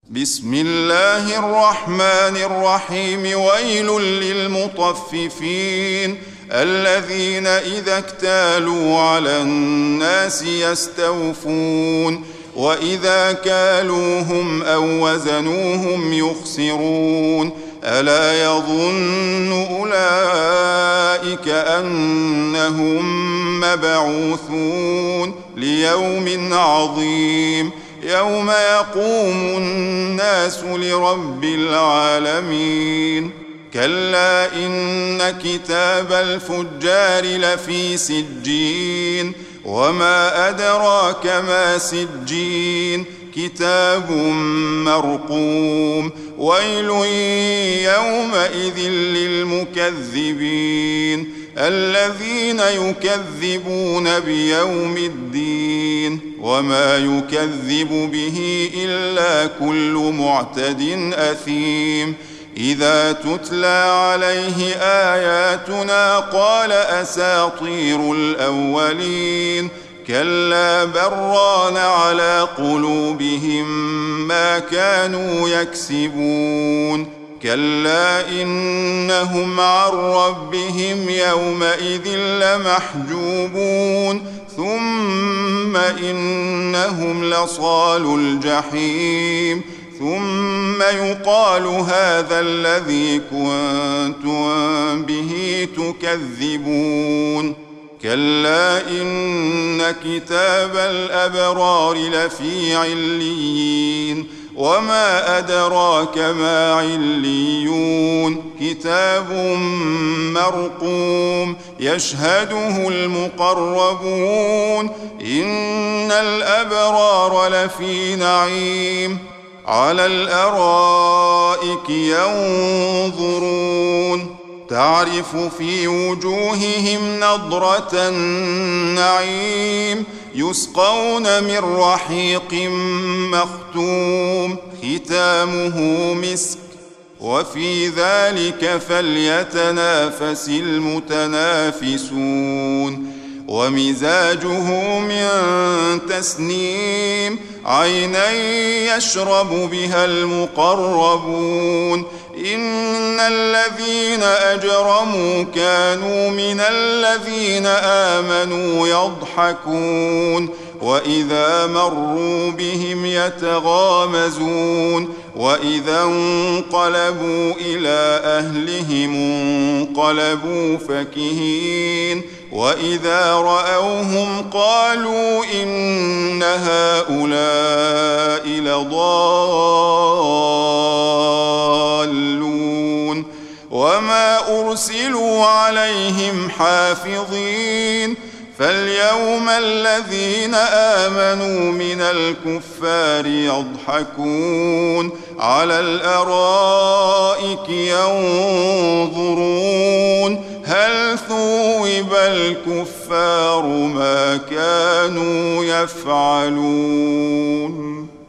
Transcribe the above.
بسم الله الرحمن الرحيم. ويل للمطففين الذين إذا اكتالوا على الناس يستوفون وإذا كالوهم أو وزنوهم يخسرون. ألا يظن أولئك أنهم مبعوثون ليوم عظيم يوم يقوم الناس لرب العالمين. كلا إن كتاب الفجار لفي سجين وما أدراك ما سجين كتاب مرقوم. ويل يومئذ للمكذبين الذين يكذبون بيوم الدين وما يكذب به إلا كل معتد أثيم. إذا تتلى عليه آياتنا قال أساطير الأولين. كلا بران على قلوبهم ما كانوا يكسبون. كلا إنهم عن ربهم يومئذ لمحجوبون ثم إنهم لصالو الجحيم ثم يقال هذا الذي كنتم به تكذبون. كلا إن كتاب الأبرار لفي عليين وما أدراك ما عليون كتاب مرقوم يشهده المقربون. إن الأبرار لفي نعيم على الأرائك ينظرون تعرف في وجوههم نضرة النعيم يسقون من رحيق مختوم ختامه مسك وفي ذلك فليتنافس المتنافسون. ومزاجه من تسنيم عينا يشرب بها المقربون. إن الذين أجرموا كانوا من الذين آمنوا يضحكون وإذا مروا بهم يتغامزون. وإذا انقلبوا إلى أهلهم انقلبوا فكهين. وإذا رأوهم قالوا إن هؤلاء لضالون وما أرسلوا عليهم حافظين. فاليوم الذين آمنوا من الكفار يضحكون على الأرائك ينظرون هل ثوب الكفار ما كانوا يفعلون.